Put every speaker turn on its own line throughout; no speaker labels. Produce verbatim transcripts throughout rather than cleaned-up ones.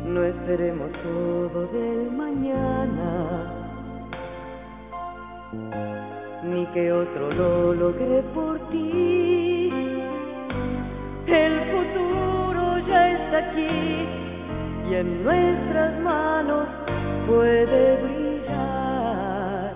no esperemos todo del mañana, ni que otro lo logre por ti. El futuro ya está aquí y en nuestras manos puede brillar.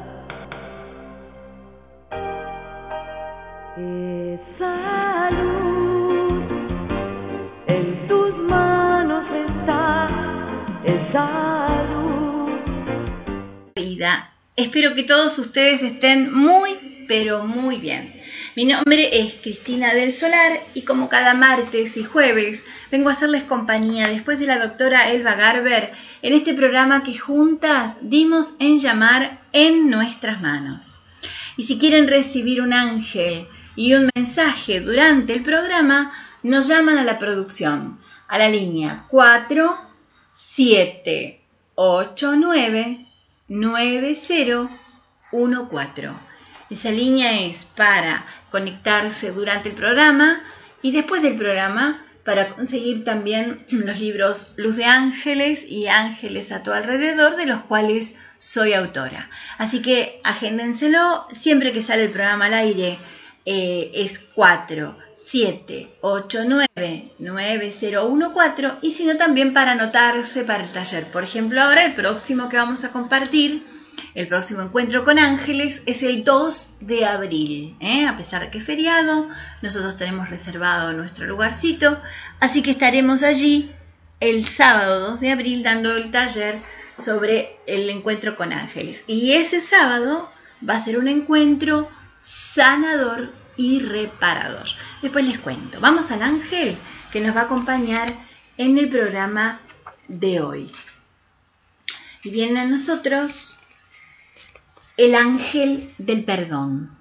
Esa luz en tus manos está, esa luz.
Vida. Espero que todos ustedes estén muy, pero muy bien. Mi nombre es Cristina del Solar y como cada martes y jueves vengo a hacerles compañía después de la doctora Elba Garber en este programa que juntas dimos en llamar En Nuestras Manos. Y si quieren recibir un ángel y un mensaje durante el programa, nos llaman a la producción, a la línea cuatro siete ocho nueve nueve cero uno cuatro. Esa línea es para conectarse durante el programa y después del programa para conseguir también los libros Luz de Ángeles y Ángeles a tu alrededor, de los cuales soy autora. Así que agéndenselo siempre que sale el programa al aire. Eh, es cuatro siete ocho nueve nueve cero uno cuatro y si no también para anotarse para el taller. Por ejemplo, ahora el próximo que vamos a compartir, el próximo encuentro con ángeles es el dos de abril, ¿eh? A pesar de que es feriado, nosotros tenemos reservado nuestro lugarcito, así que estaremos allí el sábado dos de abril dando el taller sobre el encuentro con ángeles. Y ese sábado va a ser un encuentro sanador y reparador. Después les cuento. Vamos al ángel que nos va a acompañar en el programa de hoy. Y viene a nosotros el ángel del perdón.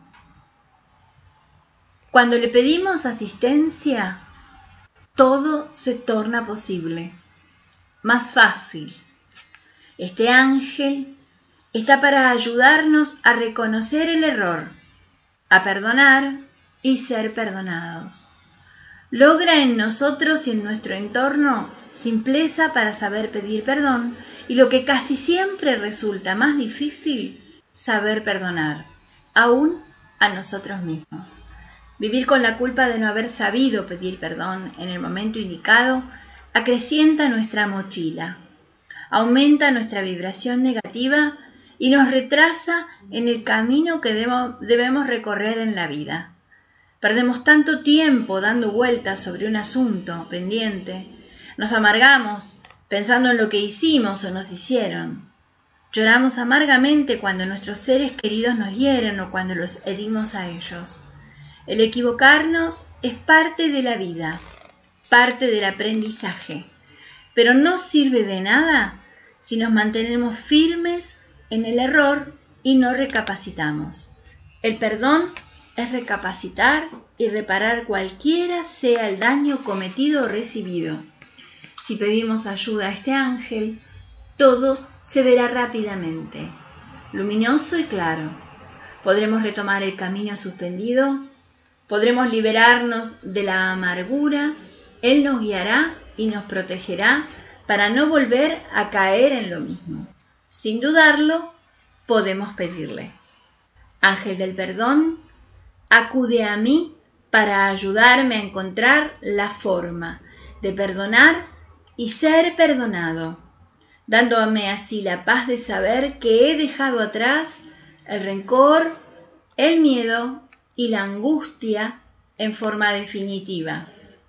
Cuando le pedimos asistencia, todo se torna posible, más fácil. Este ángel está para ayudarnos a reconocer el error, a perdonar y ser perdonados. Logra en nosotros y en nuestro entorno simpleza para saber pedir perdón y lo que casi siempre resulta más difícil, saber perdonar, aún a nosotros mismos. Vivir con la culpa de no haber sabido pedir perdón en el momento indicado acrecienta nuestra mochila, aumenta nuestra vibración negativa y nos retrasa en el camino que debemos recorrer en la vida. Perdemos tanto tiempo dando vueltas sobre un asunto pendiente, nos amargamos pensando en lo que hicimos o nos hicieron. Lloramos amargamente cuando nuestros seres queridos nos hieren o cuando los herimos a ellos. El equivocarnos es parte de la vida, parte del aprendizaje, pero no sirve de nada si nos mantenemos firmes en el error y no recapacitamos. El perdón es recapacitar y reparar cualquiera sea el daño cometido o recibido. Si pedimos ayuda a este ángel, todo se verá rápidamente, luminoso y claro. Podremos retomar el camino suspendido, podremos liberarnos de la amargura, él nos guiará y nos protegerá para no volver a caer en lo mismo. Sin dudarlo, podemos pedirle: Ángel del perdón, acude a mí para ayudarme a encontrar la forma de perdonar y ser perdonado, dándome así la paz de saber que he dejado atrás el rencor, el miedo y la angustia en forma definitiva.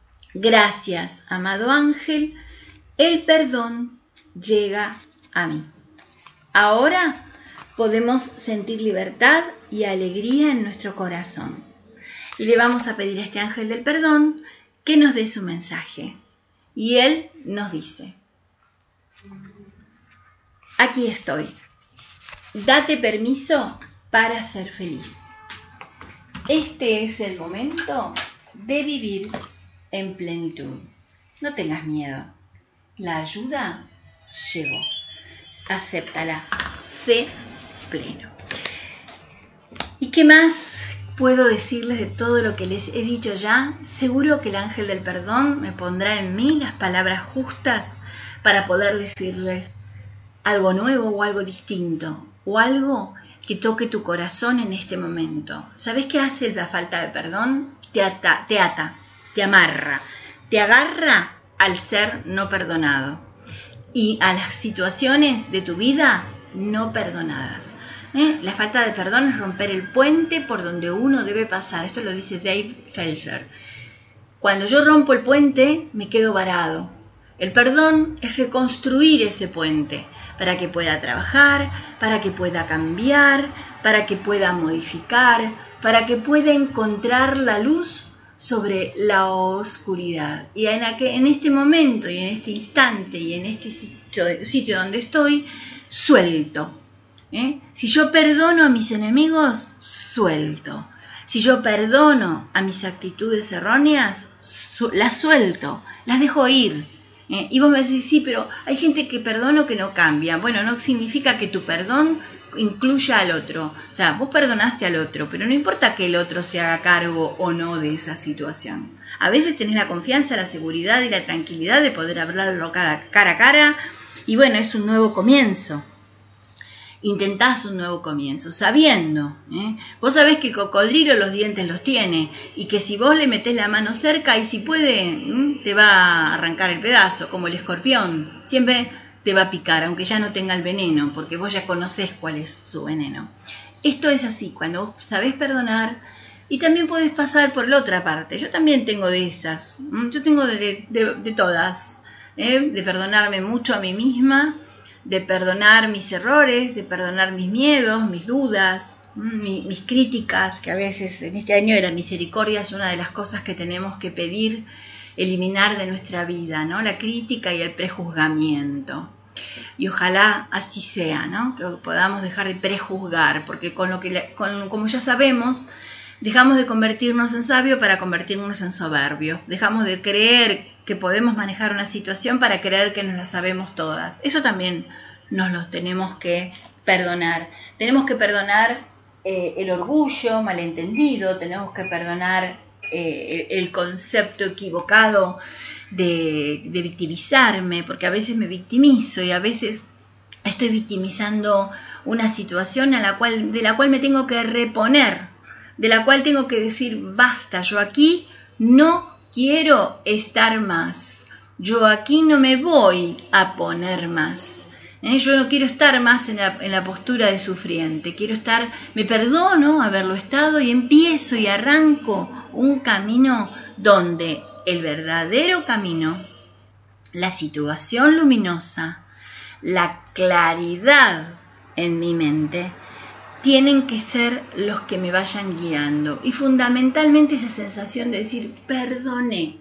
Gracias, amado ángel, el perdón llega a mí. Ahora podemos sentir libertad y alegría en nuestro corazón. Y le vamos a pedir a este ángel del perdón que nos dé su mensaje. Y él nos dice: aquí estoy. Date permiso para ser feliz. Este es el momento de vivir en plenitud. No tengas miedo. La ayuda llegó. Acéptala. Sé pleno. ¿Y qué más puedo decirles de todo lo que les he dicho ya? Seguro que el ángel del perdón me pondrá en mí las palabras justas para poder decirles algo nuevo o algo distinto, o algo que toque tu corazón en este momento. ¿Sabes qué hace la falta de perdón? Te ata, te ata, te amarra, te agarra al ser no perdonado y a las situaciones de tu vida no perdonadas. ¿Eh? La falta de perdón es romper el puente por donde uno debe pasar. Esto lo dice Dave Felser. Cuando yo rompo el puente, me quedo varado. El perdón es reconstruir ese puente para que pueda trabajar, para que pueda cambiar, para que pueda modificar, para que pueda encontrar la luz sobre la oscuridad. Y en, aquel, en este momento y en este instante y en este sitio, sitio donde estoy, suelto. ¿Eh? Si yo perdono a mis enemigos, suelto. Si yo perdono a mis actitudes erróneas, su- las suelto, las dejo ir. ¿Eh? Y vos me decís, sí, pero hay gente que perdono que no cambia. Bueno, no significa que tu perdón incluya al otro. O sea, vos perdonaste al otro, pero no importa que el otro se haga cargo o no de esa situación. A veces tenés la confianza, la seguridad y la tranquilidad de poder hablarlo cara a cara. Y bueno, es un nuevo comienzo. Intentás un nuevo comienzo, sabiendo, ¿eh? Vos sabés que el cocodrilo los dientes los tiene y que si vos le metés la mano cerca y si puede, ¿eh? te va a arrancar el pedazo, como el escorpión, siempre te va a picar, aunque ya no tenga el veneno, porque vos ya conocés cuál es su veneno. Esto es así, cuando vos sabés perdonar y también podés pasar por la otra parte. Yo también tengo de esas, ¿eh? Yo tengo de, de, de todas, ¿eh? De perdonarme mucho a mí misma, de perdonar mis errores, de perdonar mis miedos, mis dudas, mi, mis críticas, que a veces en este año de la misericordia es una de las cosas que tenemos que pedir, eliminar de nuestra vida, ¿no? La crítica y el prejuzgamiento. Y ojalá así sea, ¿no? Que podamos dejar de prejuzgar, porque con lo que, con, como ya sabemos, dejamos de convertirnos en sabio para convertirnos en soberbio. Dejamos de creer que podemos manejar una situación para creer que nos la sabemos todas. Eso también nos lo tenemos que perdonar. Tenemos que perdonar eh, el orgullo malentendido, tenemos que perdonar eh, el, el concepto equivocado de, de victimizarme, porque a veces me victimizo y a veces estoy victimizando una situación a la cual, de la cual me tengo que reponer, de la cual tengo que decir, basta, yo aquí no quiero estar más, yo aquí no me voy a poner más, ¿eh? Yo no quiero estar más en la, en la postura de sufriente, quiero estar, me perdono haberlo estado y empiezo y arranco un camino donde el verdadero camino, la situación luminosa, la claridad en mi mente, tienen que ser los que me vayan guiando. Y fundamentalmente esa sensación de decir, perdone,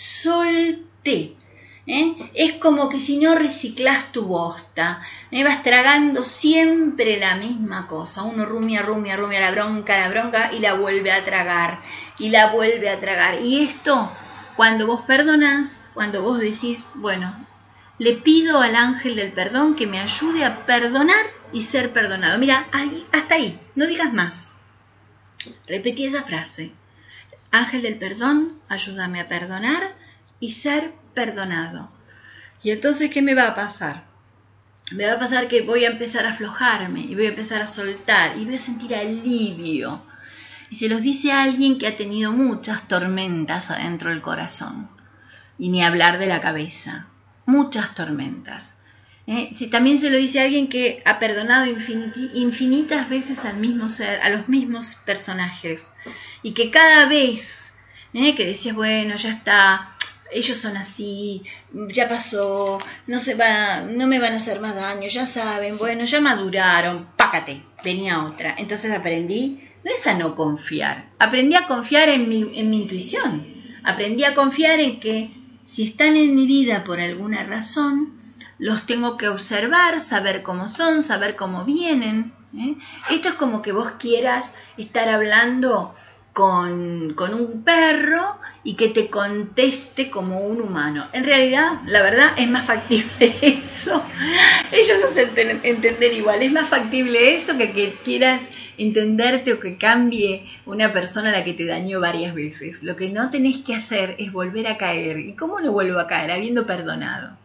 solté. ¿Eh? Es como que si no reciclás tu bosta, me vas tragando siempre la misma cosa. Uno rumia, rumia, rumia la bronca, la bronca y la vuelve a tragar, y la vuelve a tragar. Y esto, cuando vos perdonás, cuando vos decís, bueno, le pido al ángel del perdón que me ayude a perdonar y ser perdonado. Mira, ahí, hasta ahí, no digas más. Repetí esa frase. Ángel del perdón, ayúdame a perdonar y ser perdonado. Y entonces, ¿qué me va a pasar? Me va a pasar que voy a empezar a aflojarme y voy a empezar a soltar y voy a sentir alivio. Y se los dice a alguien que ha tenido muchas tormentas adentro del corazón. Y ni hablar de la cabeza. Muchas tormentas. ¿Eh? Si también se lo dice a alguien que ha perdonado infinit- infinitas veces al mismo ser, a los mismos personajes, y que cada vez ¿eh? que decías, bueno, ya está, ellos son así, ya pasó, no se va, no me van a hacer más daño, ya saben, bueno, ya maduraron, pácate, venía otra. Entonces aprendí, no es a no confiar, aprendí a confiar en mi, en mi intuición, aprendí a confiar en que si están en mi vida por alguna razón, los tengo que observar, saber cómo son, saber cómo vienen. ¿eh? Esto es como que vos quieras estar hablando con, con un perro y que te conteste como un humano. En realidad, la verdad, es más factible eso. Ellos hacen entender igual. Es más factible eso que que quieras entenderte o que cambie una persona a la que te dañó varias veces. Lo que no tenés que hacer es volver a caer. ¿Y cómo no vuelvo a caer? Habiendo perdonado.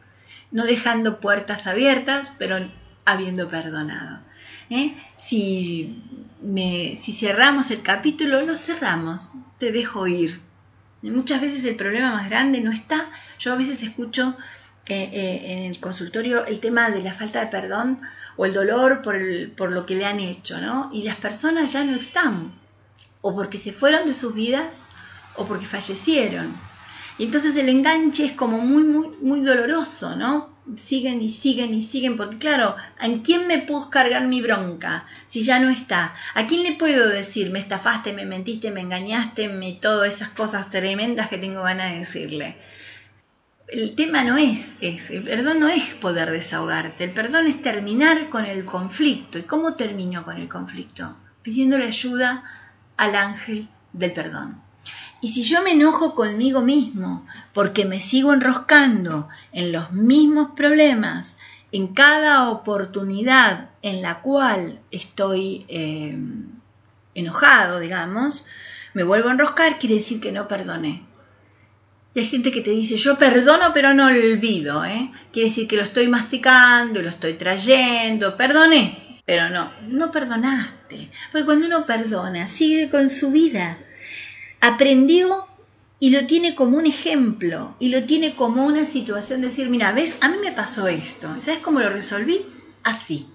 no dejando puertas abiertas, pero habiendo perdonado. ¿Eh? Si, me, si cerramos el capítulo, lo cerramos, te dejo ir. Y muchas veces el problema más grande no está. Yo a veces escucho eh, eh, en el consultorio el tema de la falta de perdón o el dolor por, el, por lo que le han hecho, ¿no? Y las personas ya no están, o porque se fueron de sus vidas o porque fallecieron. Y entonces el enganche es como muy, muy, muy doloroso, ¿no? Siguen y siguen y siguen, porque claro, ¿a quién me puedo cargar mi bronca si ya no está? ¿A quién le puedo decir, me estafaste, me mentiste, me engañaste, me todas esas cosas tremendas que tengo ganas de decirle? El tema no es ese, el perdón no es poder desahogarte, el perdón es terminar con el conflicto. ¿Y cómo terminó con el conflicto? Pidiéndole ayuda al ángel del perdón. Y si yo me enojo conmigo mismo porque me sigo enroscando en los mismos problemas, en cada oportunidad en la cual estoy eh, enojado, digamos, me vuelvo a enroscar, quiere decir que no perdoné. Y hay gente que te dice, yo perdono pero no olvido, ¿eh? Quiere decir que lo estoy masticando, lo estoy trayendo, perdoné, pero no, no perdonaste. Porque cuando uno perdona, sigue con su vida. Aprendió y lo tiene como un ejemplo y lo tiene como una situación de decir, mira, ¿ves? A mí me pasó esto. ¿Sabes cómo lo resolví? Así.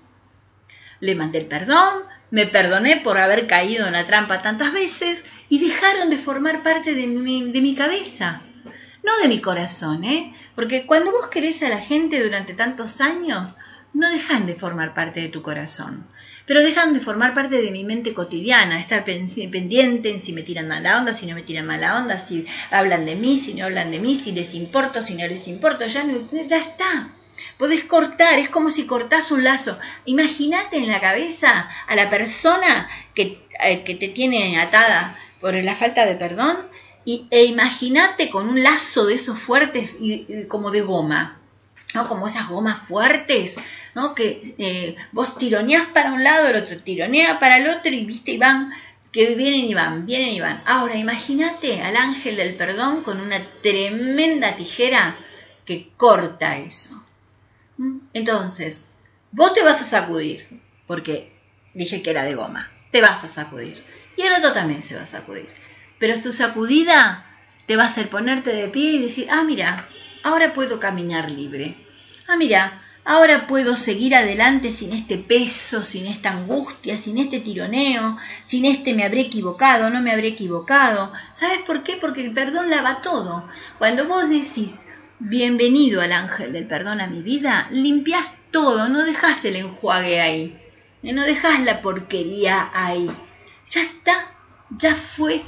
Le mandé el perdón, me perdoné por haber caído en la trampa tantas veces y dejaron de formar parte de mi, de mi cabeza, no de mi corazón, ¿eh? Porque cuando vos querés a la gente durante tantos años, no dejan de formar parte de tu corazón. Pero dejan de formar parte de mi mente cotidiana, estar pendiente en si me tiran mala onda, si no me tiran mala onda, si hablan de mí, si no hablan de mí, si les importo, si no les importo, ya, no, ya está. Podés cortar, es como si cortás un lazo. Imagínate en la cabeza a la persona que, eh, que te tiene atada por la falta de perdón y, e imagínate con un lazo de esos fuertes y, y como de goma, ¿no? Como esas gomas fuertes, ¿no? Que eh, vos tironeás para un lado, el otro tironea para el otro y viste y van, que vienen y van, vienen y van. Ahora imagínate al ángel del perdón con una tremenda tijera que corta eso. Entonces, vos te vas a sacudir, porque dije que era de goma, te vas a sacudir. Y el otro también se va a sacudir. Pero su sacudida te va a hacer ponerte de pie y decir, ah, mira, ahora puedo caminar libre. Ah, mira, ahora puedo seguir adelante sin este peso, sin esta angustia, sin este tironeo, sin este me habré equivocado, no me habré equivocado. ¿Sabes por qué? Porque el perdón lava todo. Cuando vos decís, bienvenido al ángel del perdón a mi vida, limpiás todo, no dejás el enjuague ahí, no dejás la porquería ahí. Ya está, ya fue,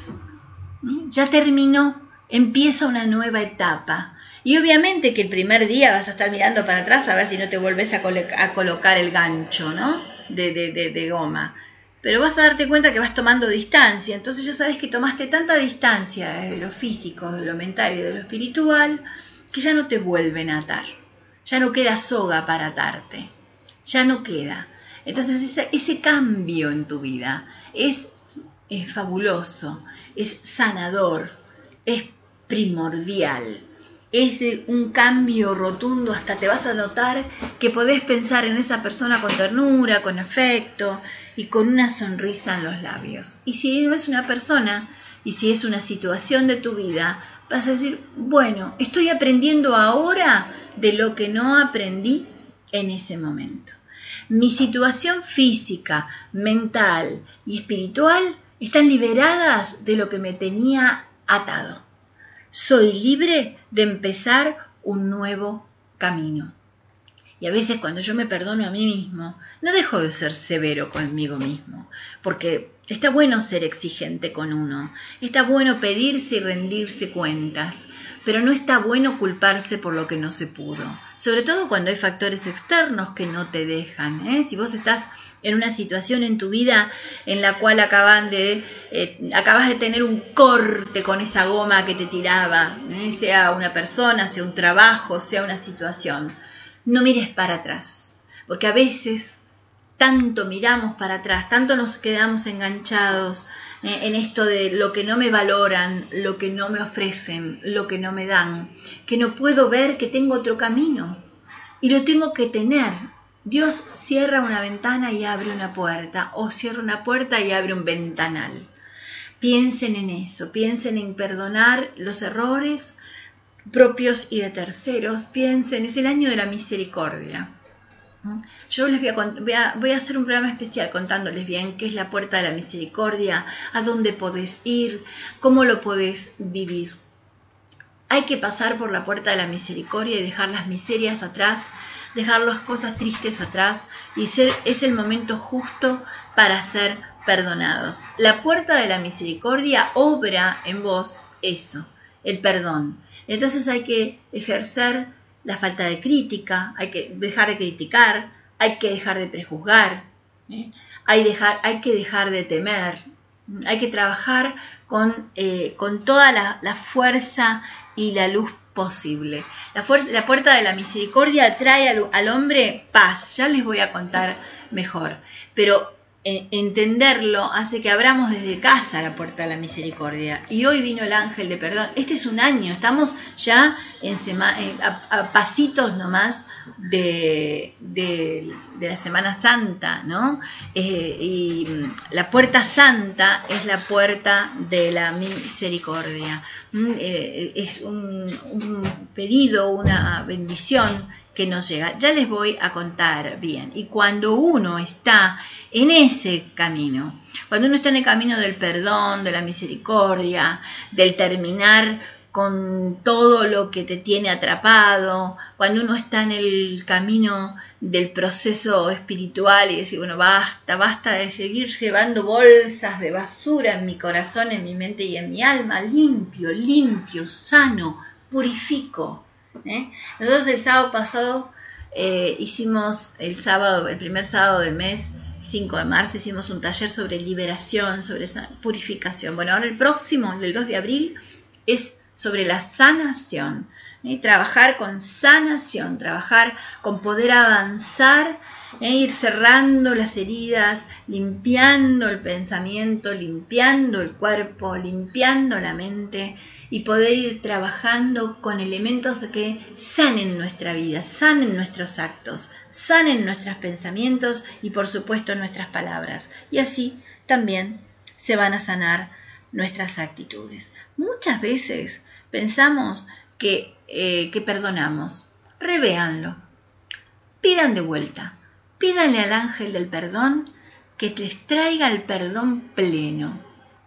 ya terminó, empieza una nueva etapa. Y obviamente que el primer día vas a estar mirando para atrás a ver si no te volvés a, colo- a colocar el gancho, ¿no? De, de, de, de goma. Pero vas a darte cuenta que vas tomando distancia. Entonces ya sabes que tomaste tanta distancia de lo físico, de lo mental y de lo espiritual, que ya no te vuelven a atar. Ya no queda soga para atarte. Ya no queda. Entonces ese, ese cambio en tu vida es, es fabuloso, es sanador, es primordial. Es de un cambio rotundo, hasta te vas a notar que podés pensar en esa persona con ternura, con afecto y con una sonrisa en los labios. Y si no es una persona y si es una situación de tu vida, vas a decir, bueno, estoy aprendiendo ahora de lo que no aprendí en ese momento. Mi situación física, mental y espiritual están liberadas de lo que me tenía atado. Soy libre de empezar un nuevo camino. Y a veces cuando yo me perdono a mí mismo, no dejo de ser severo conmigo mismo, porque está bueno ser exigente con uno, está bueno pedirse y rendirse cuentas, pero no está bueno culparse por lo que no se pudo, sobre todo cuando hay factores externos que no te dejan, ¿eh? Si vos estás en una situación en tu vida en la cual acaban de, eh, acabas de tener un corte con esa goma que te tiraba, ¿eh? Sea una persona, sea un trabajo, sea una situación, no mires para atrás, porque a veces tanto miramos para atrás, tanto nos quedamos enganchados eh, en esto de lo que no me valoran, lo que no me ofrecen, lo que no me dan, que no puedo ver que tengo otro camino. y lo tengo que tener. Dios cierra una ventana y abre una puerta, o cierra una puerta y abre un ventanal. Piensen en eso, piensen en perdonar los errores propios y de terceros, piensen, es el año de la misericordia. Yo les voy a, voy, a, voy a hacer un programa especial contándoles bien qué es la puerta de la misericordia, a dónde podés ir, cómo lo podés vivir. Hay que pasar por la puerta de la misericordia y dejar las miserias atrás, dejar las cosas tristes atrás, y ser, es el momento justo para ser perdonados. La puerta de la misericordia obra en vos eso, el perdón. Entonces hay que ejercer la falta de crítica, hay que dejar de criticar, hay que dejar de prejuzgar, ¿eh? hay, dejar, hay que dejar de temer, hay que trabajar con, eh, con toda la, la fuerza y la luz posible. La, fuerza, la puerta de la misericordia trae al, al hombre paz, ya les voy a contar mejor, pero eh, entenderlo hace que abramos desde casa la puerta de la misericordia. Y hoy vino el ángel de perdón. Este es un año, estamos ya en sema, eh, a, a pasitos nomás de, de, de la Semana Santa, ¿no? Eh, y la puerta santa es la puerta de la misericordia. Eh, es un, un pedido, una bendición que nos llega. Ya les voy a contar bien. Y cuando uno está en ese camino, cuando uno está en el camino del perdón, de la misericordia, del terminar con todo lo que te tiene atrapado, cuando uno está en el camino del proceso espiritual y decir, bueno, basta, basta de seguir llevando bolsas de basura en mi corazón, en mi mente y en mi alma, limpio, limpio, sano, purifico. ¿Eh? Nosotros el sábado pasado eh, hicimos, el sábado, el primer sábado del mes, cinco de marzo, hicimos un taller sobre liberación, sobre esa purificación. Bueno, ahora el próximo, el del dos de abril, es sobre la sanación. ¿eh? Trabajar con sanación, trabajar con poder avanzar, e ir cerrando las heridas, limpiando el pensamiento, limpiando el cuerpo, limpiando la mente, y poder ir trabajando con elementos que sanen nuestra vida, sanen nuestros actos, sanen nuestros pensamientos y por supuesto nuestras palabras. Y así también se van a sanar nuestras actitudes. Muchas veces pensamos que, eh, que perdonamos. Revéanlo. Pidan de vuelta. Pídanle al ángel del perdón que les traiga el perdón pleno.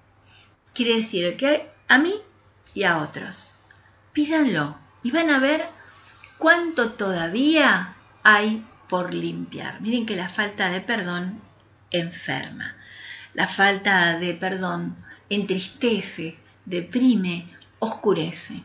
Quiere decir que a mí y a otros. Pídanlo y van a ver cuánto todavía hay por limpiar. Miren que la falta de perdón enferma. La falta de perdón entristece, deprime, oscurece.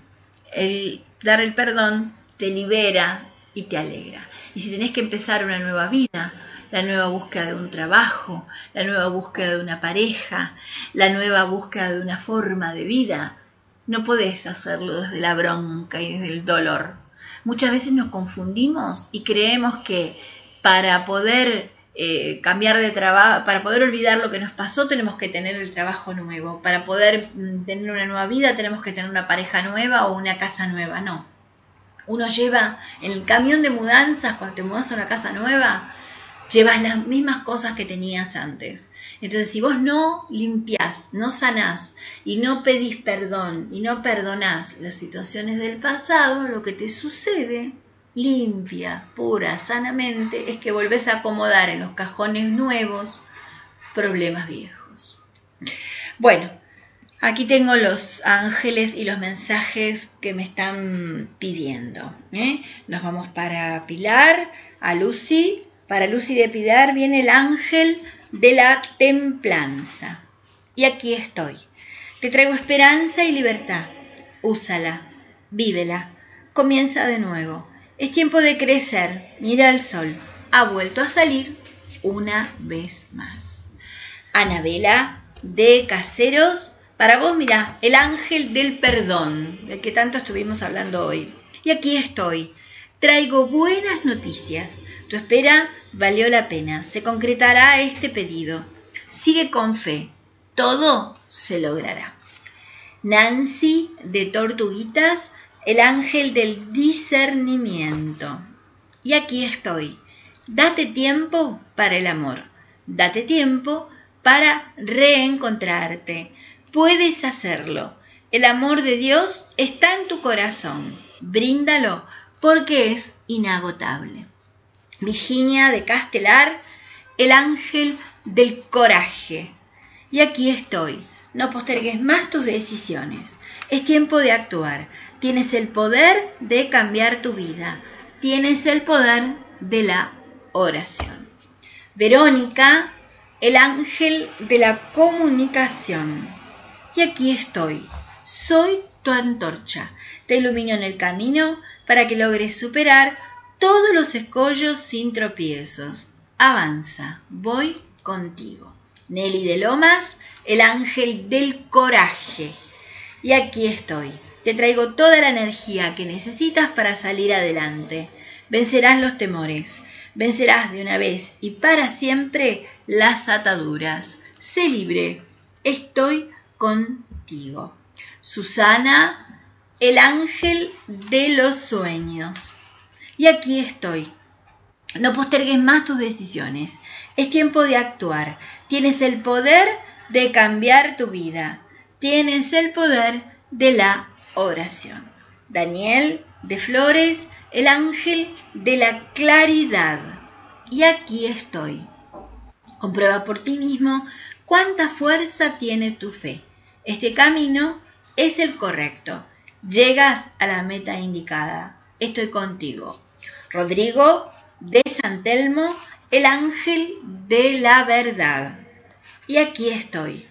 El dar el perdón te libera y te alegra. Y si tenés que empezar una nueva vida, la nueva búsqueda de un trabajo, la nueva búsqueda de una pareja, la nueva búsqueda de una forma de vida, no podés hacerlo desde la bronca y desde el dolor. Muchas veces nos confundimos y creemos que para poder eh, cambiar de trabajo, para poder olvidar lo que nos pasó, tenemos que tener el trabajo nuevo. Para poder mm, tener una nueva vida, tenemos que tener una pareja nueva o una casa nueva. No. Uno lleva en el camión de mudanzas, cuando te mudas a una casa nueva, llevas las mismas cosas que tenías antes. Entonces, si vos no limpiás, no sanás y no pedís perdón y no perdonás las situaciones del pasado, lo que te sucede, limpia, pura, sanamente, es que volvés a acomodar en los cajones nuevos problemas viejos. Bueno, aquí tengo los ángeles y los mensajes que me están pidiendo. ¿eh? Nos vamos para Pilar, a Lucy. Para Lucy de Pilar viene el ángel de la templanza. Y aquí estoy. Te traigo esperanza y libertad. Úsala, vívela, comienza de nuevo. Es tiempo de crecer. Mira el sol. Ha vuelto a salir una vez más. Anabela de Caseros. Para vos, mira, el ángel del perdón, del que tanto estuvimos hablando hoy. Y aquí estoy. Traigo buenas noticias. Tu espera valió la pena. Se concretará este pedido. Sigue con fe. Todo se logrará. Nancy de Tortuguitas, el ángel del discernimiento. y aquí estoy. Date tiempo para el amor. Date tiempo para reencontrarte. Puedes hacerlo. El amor de Dios está en tu corazón. Bríndalo porque es inagotable. Virginia de Castelar, el ángel del coraje. Y aquí estoy. No postergues más tus decisiones. Es tiempo de actuar. Tienes el poder de cambiar tu vida. Tienes el poder de la oración. Verónica, el ángel de la comunicación. Y aquí estoy. Soy tu antorcha. Te ilumino en el camino para que logres superar todos los escollos sin tropiezos. Avanza, voy contigo. Nelly de Lomas, el ángel del coraje. Y aquí estoy. Te traigo toda la energía que necesitas para salir adelante. Vencerás los temores. Vencerás de una vez y para siempre las ataduras. Sé libre. Estoy contigo. Susana, el ángel de los sueños. Y aquí estoy. No postergues más tus decisiones. Es tiempo de actuar. Tienes el poder de cambiar tu vida. Tienes el poder de la oración. Daniel de Flores, el ángel de la claridad. Y aquí estoy. Comprueba por ti mismo cuánta fuerza tiene tu fe. Este camino es el correcto. Llegas a la meta indicada. Estoy contigo. Rodrigo de San Telmo, el ángel de la verdad. Y aquí estoy.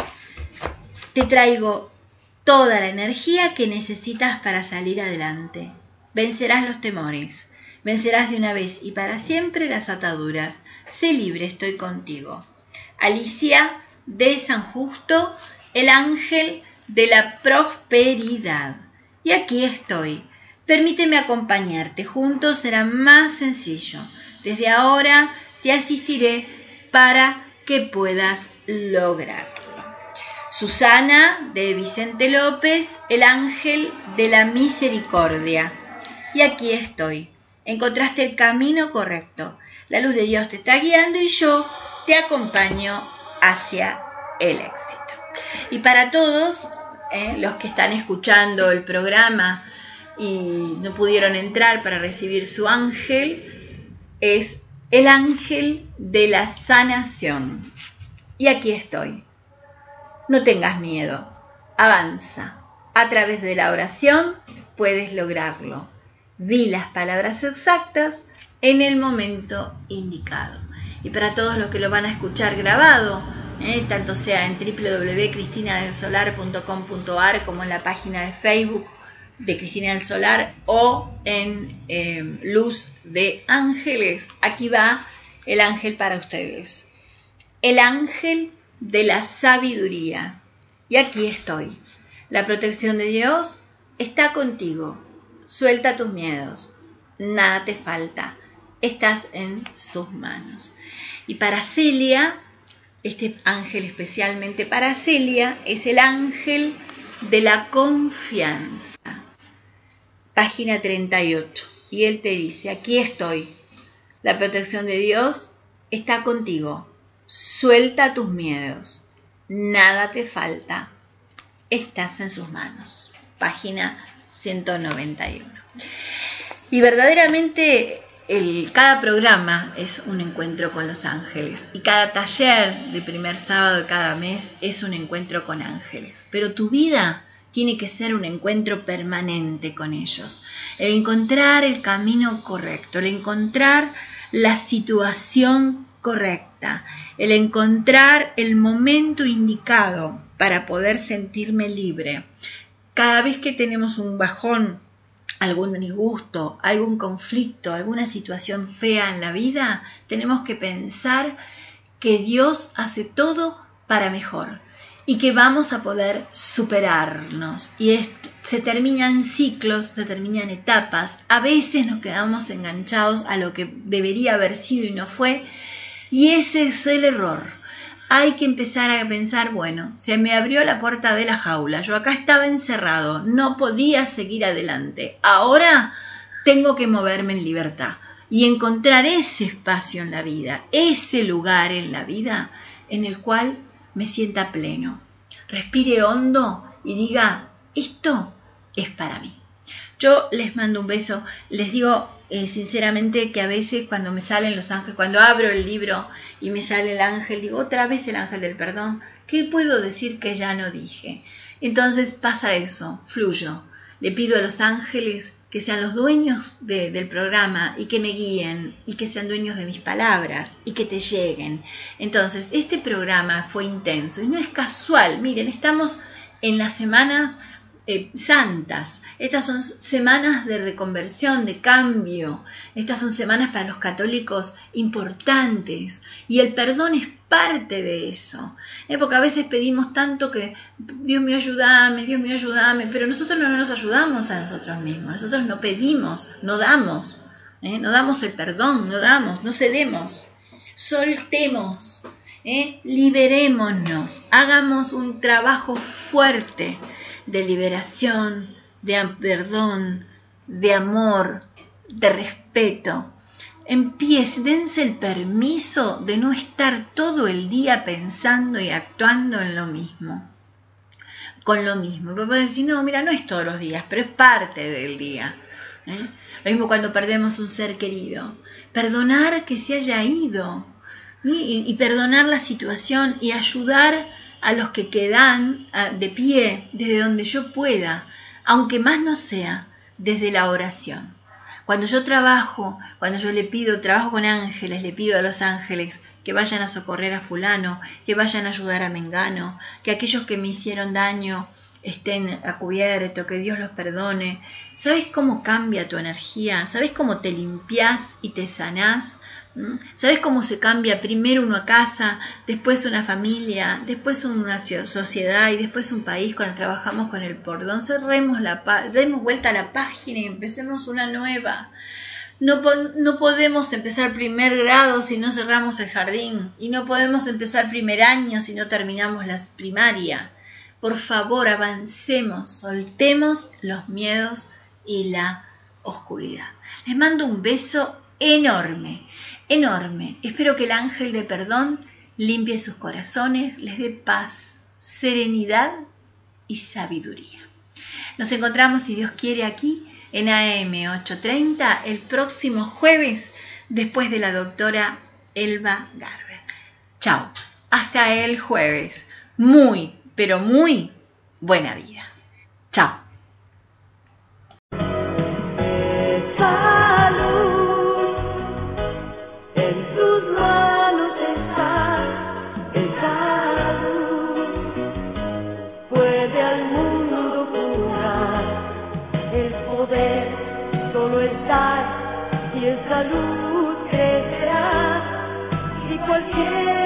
Te traigo toda la energía que necesitas para salir adelante. Vencerás los temores. Vencerás de una vez y para siempre las ataduras. Sé libre, estoy contigo. Alicia de San Justo, el ángel de la prosperidad. Y aquí estoy. Permíteme acompañarte. Juntos será más sencillo. Desde ahora te asistiré para que puedas lograrlo. Susana de Vicente López, el ángel de la misericordia. Y aquí estoy. Encontraste el camino correcto. La luz de Dios te está guiando y yo te acompaño hacia el éxito. Y para todos eh, los que están escuchando el programa y no pudieron entrar para recibir su ángel, es el ángel de la sanación. Y aquí estoy. No tengas miedo. Avanza. A través de la oración puedes lograrlo. Di las palabras exactas en el momento indicado. Y para todos los que lo van a escuchar grabado, eh, tanto sea en w w w punto cristina del solar punto com punto a r como en la página de Facebook de Cristina del Solar o en eh, Luz de Ángeles, aquí va el ángel para ustedes. El ángel de la sabiduría. Y aquí estoy. La protección de Dios está contigo. Suelta tus miedos. Nada te falta. Estás en sus manos. Y para Celia, este ángel especialmente para Celia, es el ángel de la confianza. Página treinta y ocho. Y él te dice, aquí estoy. La protección de Dios está contigo. Suelta tus miedos. Nada te falta. Estás en sus manos. Página ciento noventa y uno. Y verdaderamente el, cada programa es un encuentro con los ángeles. Y cada taller de primer sábado de cada mes es un encuentro con ángeles. Pero tu vida tiene que ser un encuentro permanente con ellos. El encontrar el camino correcto, el encontrar la situación correcta, el encontrar el momento indicado para poder sentirme libre. Cada vez que tenemos un bajón, algún disgusto, algún conflicto, alguna situación fea en la vida, tenemos que pensar que Dios hace todo para mejor y que vamos a poder superarnos. Y es, se terminan ciclos, se terminan etapas. A veces nos quedamos enganchados a lo que debería haber sido y no fue. Y ese es el error. Hay que empezar a pensar, bueno, se me abrió la puerta de la jaula. Yo acá estaba encerrado, no podía seguir adelante. Ahora tengo que moverme en libertad. y encontrar ese espacio en la vida, ese lugar en la vida en el cual me sienta pleno. Respire hondo y diga, esto es para mí. Yo les mando un beso, les digo eh, sinceramente que a veces cuando me salen los ángeles, cuando abro el libro y me sale el ángel, digo otra vez el ángel del perdón, ¿qué puedo decir que ya no dije? Entonces pasa eso, fluyo. Le pido a los ángeles que sean los dueños de, del programa y que me guíen y que sean dueños de mis palabras y que te lleguen. Entonces, este programa fue intenso y no es casual. Miren, estamos en las semanas eh, santas. Estas son semanas de reconversión, de cambio. Estas son semanas para los católicos importantes y el perdón es parte de eso, ¿eh? Porque a veces pedimos tanto que Dios mío ayúdame, Dios mío ayúdame, pero nosotros no nos ayudamos a nosotros mismos, nosotros no pedimos, no damos, ¿eh? no damos el perdón, no damos, no cedemos, soltemos, ¿eh? liberémonos, hagamos un trabajo fuerte de liberación, de perdón, de amor, de respeto. Empiece, dense el permiso de no estar todo el día pensando y actuando en lo mismo, con lo mismo. Pero pueden decir, no, mira, no es todos los días, pero es parte del día. ¿eh? Lo mismo cuando perdemos un ser querido. Perdonar que se haya ido, ¿sí? y, y perdonar la situación y ayudar a los que quedan de pie desde donde yo pueda, aunque más no sea, desde la oración. Cuando yo trabajo, cuando yo le pido, trabajo con ángeles, le pido a los ángeles que vayan a socorrer a fulano, que vayan a ayudar a mengano, que aquellos que me hicieron daño estén a cubierto, que Dios los perdone. ¿Sabes cómo cambia tu energía? ¿Sabes cómo te limpias y te sanás? ¿Sabes cómo se cambia primero una casa, después una familia, después una sociedad y después un país cuando trabajamos con el perdón? Cerremos la demos vuelta a la página y empecemos una nueva. No, no podemos empezar primer grado si no cerramos el jardín y no podemos empezar primer año si no terminamos la primaria. Por favor, avancemos, soltemos los miedos y la oscuridad. Les mando un beso enorme. Enorme. Espero que el ángel de perdón limpie sus corazones, les dé paz, serenidad y sabiduría. Nos encontramos, si Dios quiere, aquí en A M ochocientos treinta el próximo jueves después de la doctora Elba Garber. Chao. Hasta el jueves. Muy, pero muy buena vida. Chao.
Y esa luz crecerá y cualquier